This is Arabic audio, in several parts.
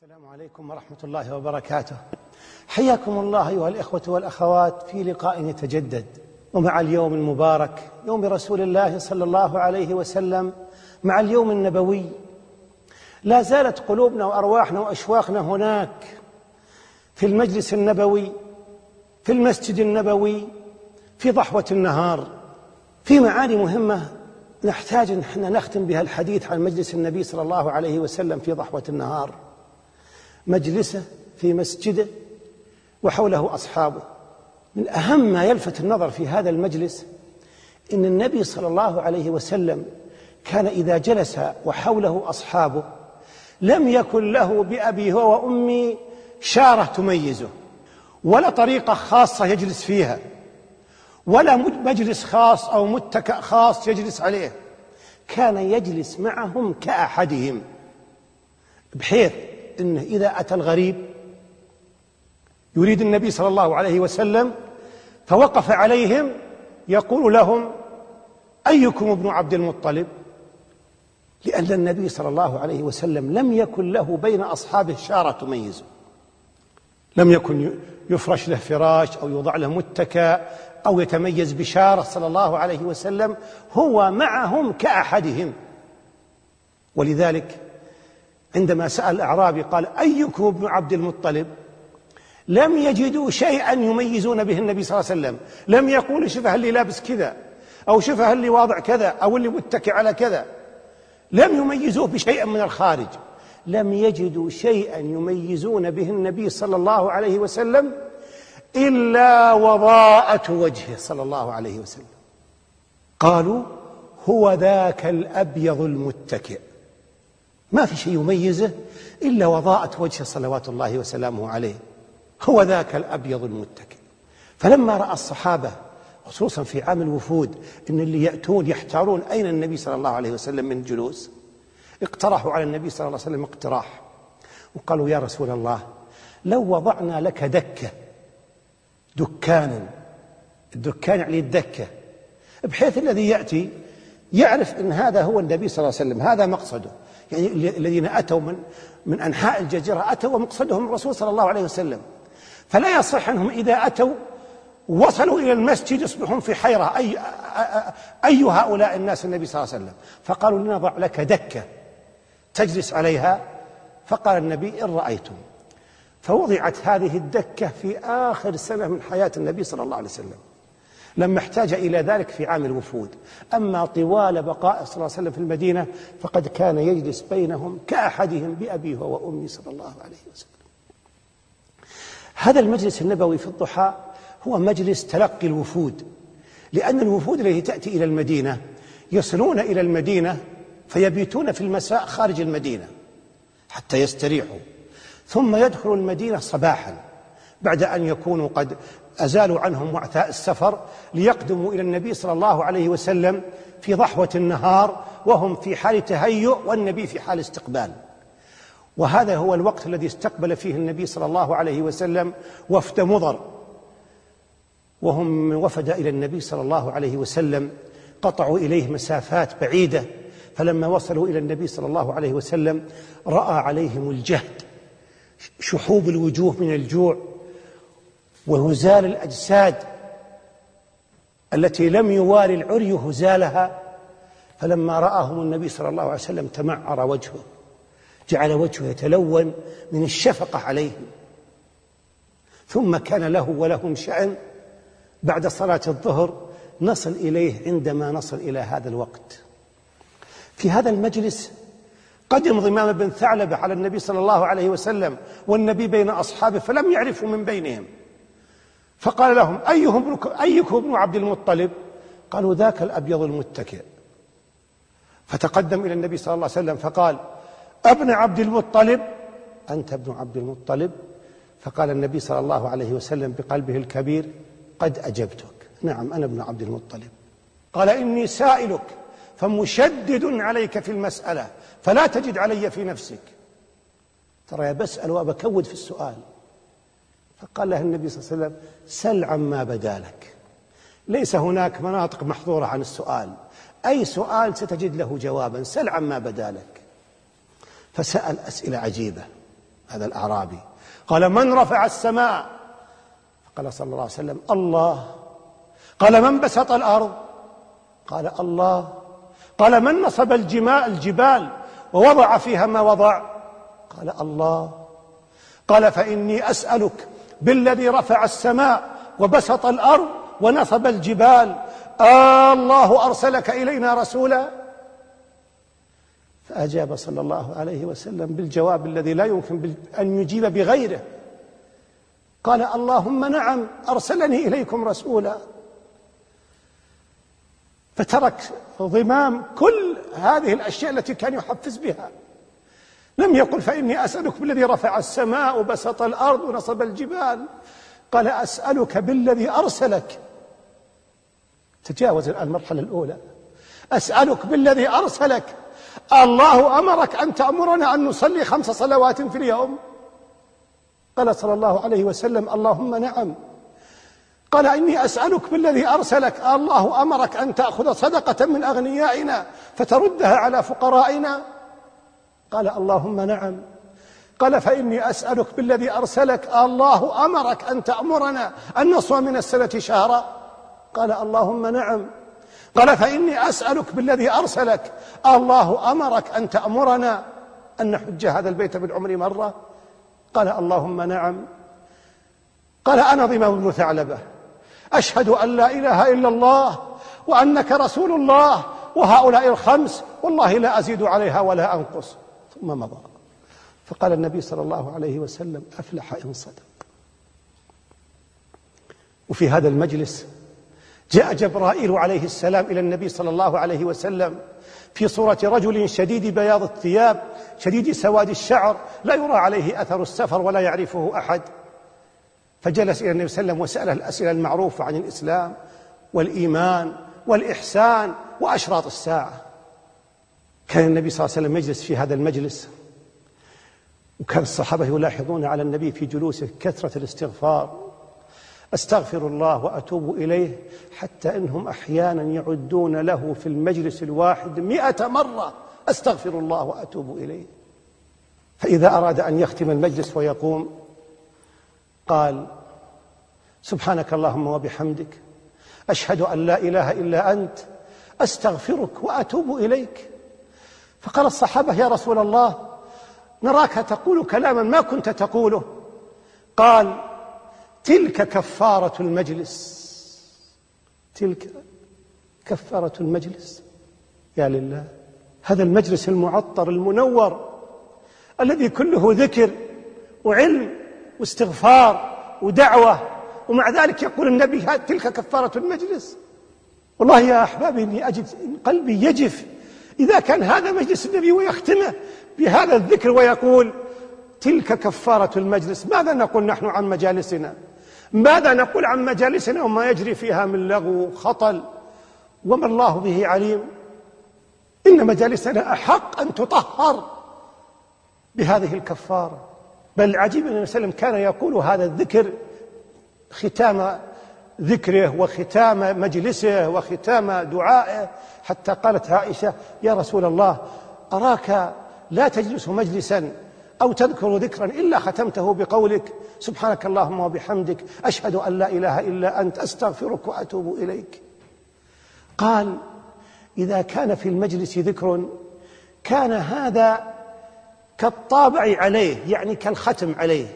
السلام عليكم ورحمة الله وبركاته. حياكم الله أيها الإخوة والأخوات في لقاء يتجدد، ومع اليوم المبارك يوم رسول الله صلى الله عليه وسلم، مع اليوم النبوي، لا زالت قلوبنا وأرواحنا وأشواقنا هناك في المجلس النبوي، في المسجد النبوي، في ضحوة النهار، في معاني مهمة نحتاج أن احنا نختم بها الحديث عن مجلس النبي صلى الله عليه وسلم في ضحوة النهار. مجلسه في مسجده وحوله أصحابه. من أهم ما يلفت النظر في هذا المجلس إن النبي صلى الله عليه وسلم كان إذا جلس وحوله أصحابه لم يكن له بأبي هو وأمي شارة تميزه، ولا طريقة خاصة يجلس فيها، ولا مجلس خاص أو متكأ خاص يجلس عليه. كان يجلس معهم كأحدهم، بحيث إنه إذا أتى الغريب يريد النبي صلى الله عليه وسلم فوقف عليهم يقول لهم: أيكم ابن عبد المطلب؟ لأن النبي صلى الله عليه وسلم لم يكن له بين أصحابه شارة تميزه، لم يكن يفرش له فراش أو يوضع له متكأ أو يتميز بشارة صلى الله عليه وسلم، هو معهم كأحدهم. ولذلك عندما سأل الأعرابي قال: أيكم ابن عبد المطلب؟ لم يجدوا شيئا يميزون به النبي صلى الله عليه وسلم، لم يقول شوف اللي لابس كذا، أو شوف اللي واضع كذا، أو اللي متكئ على كذا. لم يميزوه بشيء من الخارج، لم يجدوا شيئا يميزون به النبي صلى الله عليه وسلم إلا وضاءة وجهه صلى الله عليه وسلم. قالوا: هو ذاك الأبيض المتكئ. ما في شيء يميزه إلا وضاءة وجهه صلوات الله وسلامه عليه، هو ذاك الأبيض المتكئ. فلما رأى الصحابة خصوصا في عام الوفود إن اللي يأتون يحتارون أين النبي صلى الله عليه وسلم من جلوس، اقترحوا على النبي صلى الله عليه وسلم اقتراح، وقالوا: يا رسول الله، لو وضعنا لك دكة، دكانا، الدكان يعني الدكة، بحيث الذي يأتي يعرف أن هذا هو النبي صلى الله عليه وسلم، هذا مقصده. يعني الذين أتوا من أنحاء الجزيرة أتوا ومقصدهم الرسول صلى الله عليه وسلم، فلا يصح أنهم إذا أتوا وصلوا إلى المسجد يصبحون في حيرة أي هؤلاء الناس النبي صلى الله عليه وسلم. فقالوا: لنضع لك دكة تجلس عليها. فقال النبي: إن رأيتم. فوضعت هذه الدكة في آخر سنة من حياة النبي صلى الله عليه وسلم، لما احتاج إلى ذلك في عام الوفود. أما طوال بقاء صلى الله عليه وسلم في المدينة فقد كان يجلس بينهم كأحدهم بأبيه وأمي صلى الله عليه وسلم. هذا المجلس النبوي في الضحى هو مجلس تلقي الوفود، لأن الوفود التي تأتي إلى المدينة يصلون إلى المدينة فيبيتون في المساء خارج المدينة حتى يستريحوا، ثم يدخلوا المدينة صباحا بعد أن يكونوا قد أزالوا عنهم وعثاء السفر، ليقدموا إلى النبي صلى الله عليه وسلم في ضحوة النهار وهم في حال تهيؤ والنبي في حال استقبال. وهذا هو الوقت الذي استقبل فيه النبي صلى الله عليه وسلم وفد مضر، وهم وفد إلى النبي صلى الله عليه وسلم، قطعوا إليه مسافات بعيدة. فلما وصلوا إلى النبي صلى الله عليه وسلم رأى عليهم الجهد، شحوب الوجوه من الجوع، وهزال الأجساد التي لم يواري العري هزالها. فلما رآهم النبي صلى الله عليه وسلم تمعر وجهه، جعل وجهه يتلون من الشفقة عليهم. ثم كان له ولهم شأن بعد صلاة الظهر نصل إليه عندما نصل إلى هذا الوقت. في هذا المجلس قدم ضمام بن ثعلبة على النبي صلى الله عليه وسلم والنبي بين أصحابه فلم يعرفوا من بينهم، فقال لهم: أيكم ابن عبد المطلب؟ قالوا: ذاك الأبيض المتكئ. فتقدم إلى النبي صلى الله عليه وسلم فقال: ابن عبد المطلب؟ أنت ابن عبد المطلب؟ فقال النبي صلى الله عليه وسلم بقلبه الكبير: قد أجبتك، نعم أنا ابن عبد المطلب. قال: إني سائلك فمشدد عليك في المسألة فلا تجد علي في نفسك. ترى بسأل وأبكود في السؤال. فقال له النبي صلى الله عليه وسلم: سل عما بدا لك، ليس هناك مناطق محظورة عن السؤال، أي سؤال ستجد له جوابا، سل عما بدا لك. فسأل أسئلة عجيبة، هذا الأعرابي. قال: من رفع السماء؟ فقال صلى الله عليه وسلم: الله. قال: من بسط الأرض؟ قال: الله. قال: من نصب الجبال ووضع فيها ما وضع؟ قال: الله. قال: فإني أسألك بالذي رفع السماء وبسط الأرض ونصب الجبال، الله أرسلك إلينا رسولا؟ فأجاب صلى الله عليه وسلم بالجواب الذي لا يمكن أن يجيب بغيره. قال: اللهم نعم، أرسلني إليكم رسولا. فترك ضمام كل هذه الأشياء التي كان يحفز بها. لم يقل: فإني أسألك بالذي رفع السماء وبسط الأرض ونصب الجبال. قال: أسألك بالذي أرسلك. تجاوز المرحلة الأولى. أسألك بالذي أرسلك. الله أمرك أن تأمرنا أن نصلي 5 صلوات في اليوم؟ قال صلى الله عليه وسلم: اللهم نعم. قال: إني أسألك بالذي أرسلك. الله أمرك أن تأخذ صدقة من أغنيائنا فتردها على فقرائنا؟ قال: اللهم نعم. قال: فإني أسألك بالذي أرسلك. الله أمرك أن تأمرنا أن نصوم من السنة شهرا؟ قال: اللهم نعم. قال: فإني أسألك بالذي أرسلك. الله أمرك أن تأمرنا أن نحج هذا البيت بالعمر مرة؟ قال: اللهم نعم. قال: أنا ضمام بن ثعلبة، أشهد أن لا إله إلا الله وأنك رسول الله، وهؤلاء 5 والله لا أزيد عليها ولا أنقص. ثم مضى. فقال النبي صلى الله عليه وسلم: أفلح إن صدق. وفي هذا المجلس جاء جبرائيل عليه السلام إلى النبي صلى الله عليه وسلم في صورة رجل شديد بياض الثياب شديد سواد الشعر، لا يرى عليه أثر السفر ولا يعرفه أحد. فجلس إلى النبي صلى الله عليه وسلم وسأله الأسئلة المعروفة عن الإسلام والإيمان والإحسان وأشراط الساعة. كان النبي صلى الله عليه وسلم يجلس في هذا المجلس، وكان الصحابة يلاحظون على النبي في جلوسه كثرة الاستغفار: أستغفر الله وأتوب إليه، حتى إنهم أحيانا يعدون له في المجلس الواحد 100 مرة: أستغفر الله وأتوب إليه. فإذا أراد أن يختم المجلس ويقوم قال: سبحانك اللهم وبحمدك، أشهد أن لا إله إلا أنت، أستغفرك وأتوب إليك. فقال الصحابة: يا رسول الله، نراك تقول كلاما ما كنت تقوله. قال: تلك كفارة المجلس. تلك كفارة المجلس. يا لله، هذا المجلس المعطر المنور الذي كله ذكر وعلم واستغفار ودعوة، ومع ذلك يقول النبي: تلك كفارة المجلس. والله يا أحبابي إني أجد قلبي يجف إذا كان هذا مجلس النبي ويختمه بهذا الذكر ويقول: تلك كفارة المجلس. ماذا نقول نحن عن مجالسنا؟ ماذا نقول عن مجالسنا وما يجري فيها من لغو وخطل وما الله به عليم؟ إن مجالسنا أحق أن تطهر بهذه الكفارة. بل العجيب أن النبي صلى الله عليه وسلم كان يقول هذا الذكر ختام ذكره وختام مجلسه وختام دعائه، حتى قالت عائشة: يا رسول الله، أراك لا تجلس مجلسا أو تذكر ذكرا إلا ختمته بقولك: سبحانك اللهم وبحمدك، أشهد أن لا إله إلا أنت، أستغفرك وأتوب إليك. قال: إذا كان في المجلس ذكر كان هذا كالطابع عليه، يعني كالختم عليه،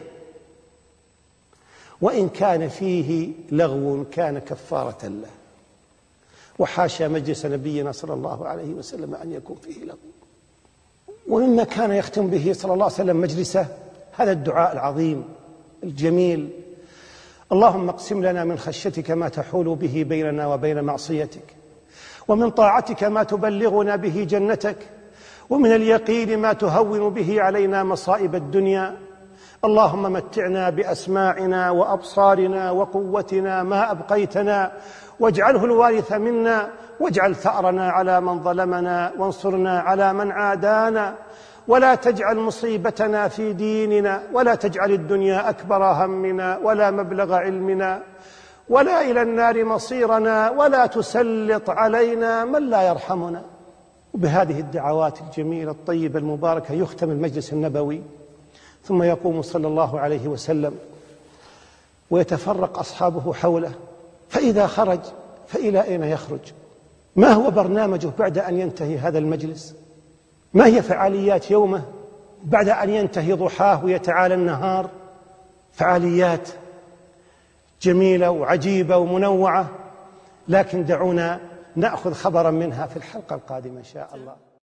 وإن كان فيه لغو كان كفارة له. وحاشا مجلس نبينا صلى الله عليه وسلم أن يكون فيه لغو. ومما كان يختم به صلى الله عليه وسلم مجلسه هذا الدعاء العظيم الجميل: اللهم اقسم لنا من خشيتك ما تحول به بيننا وبين معصيتك، ومن طاعتك ما تبلغنا به جنتك، ومن اليقين ما تهون به علينا مصائب الدنيا. اللهم متعنا بأسماعنا وأبصارنا وقوتنا ما أبقيتنا، واجعله الوارث منا، واجعل ثأرنا على من ظلمنا، وانصرنا على من عادانا، ولا تجعل مصيبتنا في ديننا، ولا تجعل الدنيا أكبر همنا ولا مبلغ علمنا، ولا إلى النار مصيرنا، ولا تسلط علينا من لا يرحمنا. وبهذه الدعوات الجميلة الطيبة المباركة يختم المجلس النبوي. ثم يقوم صلى الله عليه وسلم ويتفرق أصحابه حوله، فإذا خرج فإلى أين يخرج؟ ما هو برنامجه بعد أن ينتهي هذا المجلس؟ ما هي فعاليات يومه بعد أن ينتهي ضحاه ويتعالى النهار؟ فعاليات جميلة وعجيبة ومنوعة، لكن دعونا نأخذ خبرا منها في الحلقة القادمة إن شاء الله.